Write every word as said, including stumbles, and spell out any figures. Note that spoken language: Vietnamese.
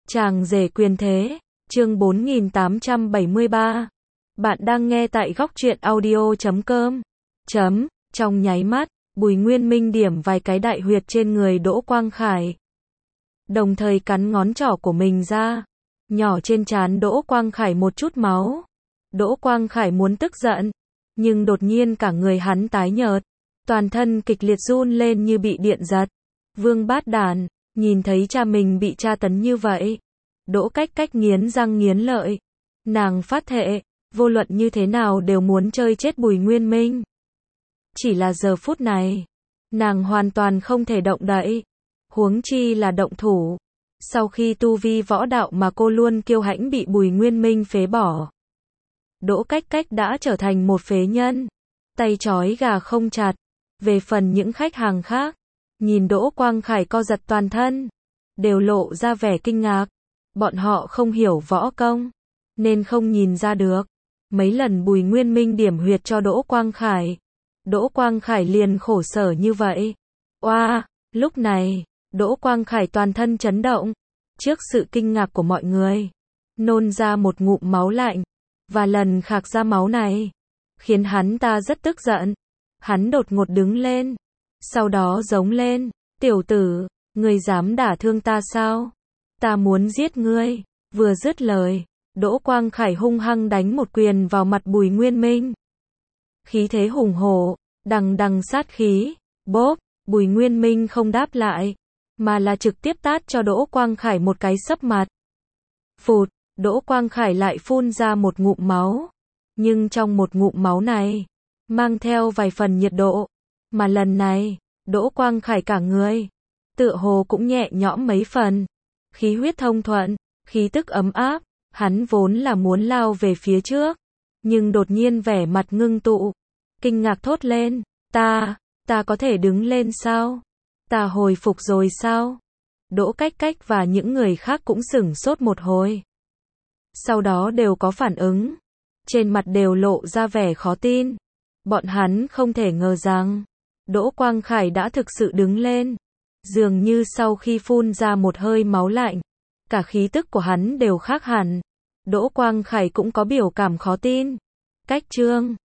Chàng rể quyền thế, chương bốn nghìn tám trăm bảy mươi ba. Bạn đang nghe tại góc truyện audio chấm com. Chấm, trong nháy mắt, Bùi Nguyên Minh điểm vài cái đại huyệt trên người Đỗ Quang Khải. Đồng thời cắn ngón trỏ của mình ra, nhỏ trên trán Đỗ Quang Khải một chút máu. Đỗ Quang Khải muốn tức giận, nhưng đột nhiên cả người hắn tái nhợt, toàn thân kịch liệt run lên như bị điện giật. Vương Bát Đản, nhìn thấy cha mình bị tra tấn như vậy, Đỗ Cách Cách nghiến răng nghiến lợi. Nàng phát thệ, vô luận như thế nào đều muốn chơi chết Bùi Nguyên Minh. Chỉ là giờ phút này, nàng hoàn toàn không thể động đậy, huống chi là động thủ. Sau khi tu vi võ đạo mà cô luôn kiêu hãnh bị Bùi Nguyên Minh phế bỏ, Đỗ Cách Cách đã trở thành một phế nhân, tay trói gà không chặt. Về phần những khách hàng khác, nhìn Đỗ Quang Khải co giật toàn thân, đều lộ ra vẻ kinh ngạc. Bọn họ không hiểu võ công, nên không nhìn ra được. Mấy lần Bùi Nguyên Minh điểm huyệt cho Đỗ Quang Khải, Đỗ Quang Khải liền khổ sở như vậy. Oa, lúc này, Đỗ Quang Khải toàn thân chấn động, trước sự kinh ngạc của mọi người, nôn ra một ngụm máu lạnh, và lần khạc ra máu này, khiến hắn ta rất tức giận. Hắn đột ngột đứng lên, sau đó giống lên, tiểu tử, ngươi dám đả thương ta sao? Ta muốn giết ngươi. Vừa dứt lời, Đỗ Quang Khải hung hăng đánh một quyền vào mặt Bùi Nguyên Minh. Khí thế hùng hổ, đằng đằng sát khí, bốp, Bùi Nguyên Minh không đáp lại, mà là trực tiếp tát cho Đỗ Quang Khải một cái sấp mặt. Phụt, Đỗ Quang Khải lại phun ra một ngụm máu, nhưng trong một ngụm máu này, mang theo vài phần nhiệt độ, mà lần này, Đỗ Quang Khải cả người, tựa hồ cũng nhẹ nhõm mấy phần, khí huyết thông thuận, khí tức ấm áp. Hắn vốn là muốn lao về phía trước, nhưng đột nhiên vẻ mặt ngưng tụ, kinh ngạc thốt lên, ta, ta có thể đứng lên sao? Ta hồi phục rồi sao? Đỗ Cách Cách và những người khác cũng sửng sốt một hồi, sau đó đều có phản ứng, trên mặt đều lộ ra vẻ khó tin. Bọn hắn không thể ngờ rằng, Đỗ Quang Khải đã thực sự đứng lên, dường như sau khi phun ra một hơi máu lạnh, cả khí tức của hắn đều khác hẳn. Đỗ Quang Khải cũng có biểu cảm khó tin. Cách chương